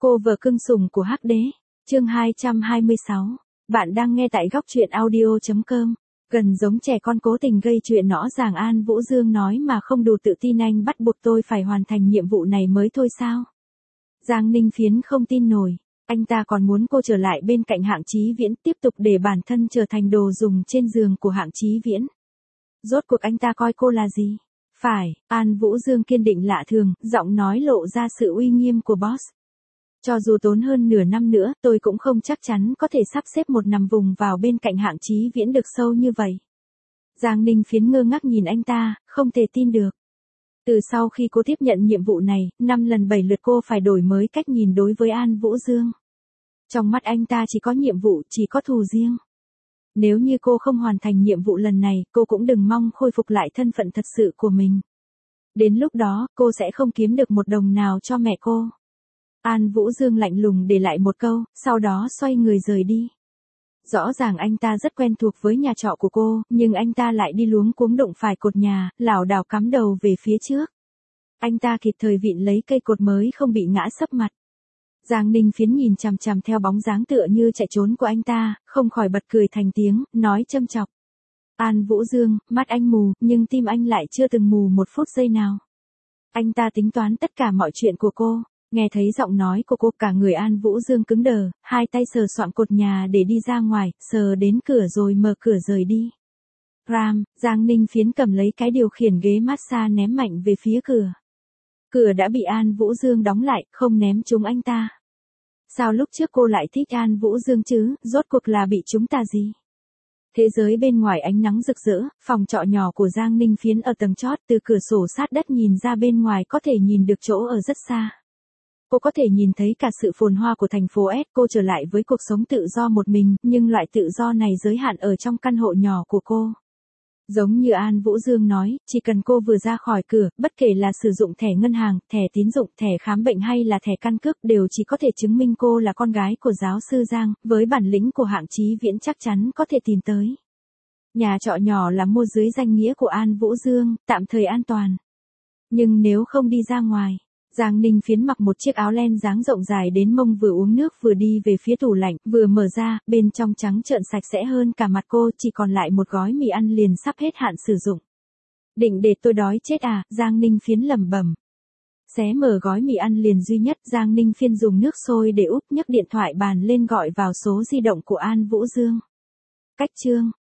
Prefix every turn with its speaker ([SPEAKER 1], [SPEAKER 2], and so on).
[SPEAKER 1] Cô vợ cưng sủng của Hắc Đế. Chương 226. Bạn đang nghe tại góc truyện audio.com. Gần giống trẻ con cố tình gây chuyện rõ ràng, An Vũ Dương nói mà không đủ tự tin. Anh bắt buộc tôi phải hoàn thành nhiệm vụ này mới thôi sao? Giang Ninh Phiến không tin nổi. Anh ta còn muốn cô trở lại bên cạnh Hạng Chí Viễn, tiếp tục để bản thân trở thành đồ dùng trên giường của Hạng Chí Viễn. Rốt cuộc anh ta coi cô là gì? Phải, An Vũ Dương kiên định lạ thường, giọng nói lộ ra sự uy nghiêm của boss. Cho dù tốn hơn nửa năm nữa, tôi cũng không chắc chắn có thể sắp xếp một nằm vùng vào bên cạnh Hạng Chí Viễn được sâu như vậy. Giang Ninh Phiến ngơ ngác nhìn anh ta, không thể tin được. Từ sau khi cô tiếp nhận nhiệm vụ này, 5 lần 7 lượt cô phải đổi mới cách nhìn đối với An Vũ Dương. Trong mắt anh ta chỉ có nhiệm vụ, chỉ có thù riêng. Nếu như cô không hoàn thành nhiệm vụ lần này, cô cũng đừng mong khôi phục lại thân phận thật sự của mình. Đến lúc đó, cô sẽ không kiếm được một đồng nào cho mẹ cô. An Vũ Dương lạnh lùng để lại một câu, sau đó xoay người rời đi. Rõ ràng anh ta rất quen thuộc với nhà trọ của cô, nhưng anh ta lại đi luống cuống đụng phải cột nhà, lảo đảo cắm đầu về phía trước. Anh ta kịp thời vịn lấy cây cột mới không bị ngã sấp mặt. Giang Ninh Phiến nhìn chằm chằm theo bóng dáng tựa như chạy trốn của anh ta, không khỏi bật cười thành tiếng, nói châm chọc. An Vũ Dương, mắt anh mù, nhưng tim anh lại chưa từng mù một phút giây nào. Anh ta tính toán tất cả mọi chuyện của cô. Nghe thấy giọng nói của cô, cả người An Vũ Dương cứng đờ, hai tay sờ soạng cột nhà để đi ra ngoài, sờ đến cửa rồi mở cửa rời đi. Ram, Giang Ninh Phiến cầm lấy cái điều khiển ghế massage ném mạnh về phía cửa. Cửa đã bị An Vũ Dương đóng lại, không ném trúng anh ta. Sao lúc trước cô lại thích An Vũ Dương chứ, rốt cuộc là bị trúng tà gì? Thế giới bên ngoài ánh nắng rực rỡ, phòng trọ nhỏ của Giang Ninh Phiến ở tầng chót, từ cửa sổ sát đất nhìn ra bên ngoài có thể nhìn được chỗ ở rất xa. Cô có thể nhìn thấy cả sự phồn hoa của thành phố S, cô trở lại với cuộc sống tự do một mình, nhưng loại tự do này giới hạn ở trong căn hộ nhỏ của cô. Giống như An Vũ Dương nói, chỉ cần cô vừa ra khỏi cửa, bất kể là sử dụng thẻ ngân hàng, thẻ tín dụng, thẻ khám bệnh hay là thẻ căn cước đều chỉ có thể chứng minh cô là con gái của giáo sư Giang, với bản lĩnh của Hạng Chí Viễn chắc chắn có thể tìm tới. Nhà trọ nhỏ là mua dưới danh nghĩa của An Vũ Dương, tạm thời an toàn. Nhưng nếu không đi ra ngoài, Giang Ninh Phiến mặc một chiếc áo len dáng rộng dài đến mông, vừa uống nước vừa đi về phía tủ lạnh, vừa mở ra, bên trong trắng trợn sạch sẽ hơn cả mặt cô, chỉ còn lại một gói mì ăn liền sắp hết hạn sử dụng. Định để tôi đói chết à, Giang Ninh Phiến lẩm bẩm. Xé mở gói mì ăn liền duy nhất, Giang Ninh Phiến dùng nước sôi để úp, nhấc điện thoại bàn lên gọi vào số di động của An Vũ Dương. Cách chương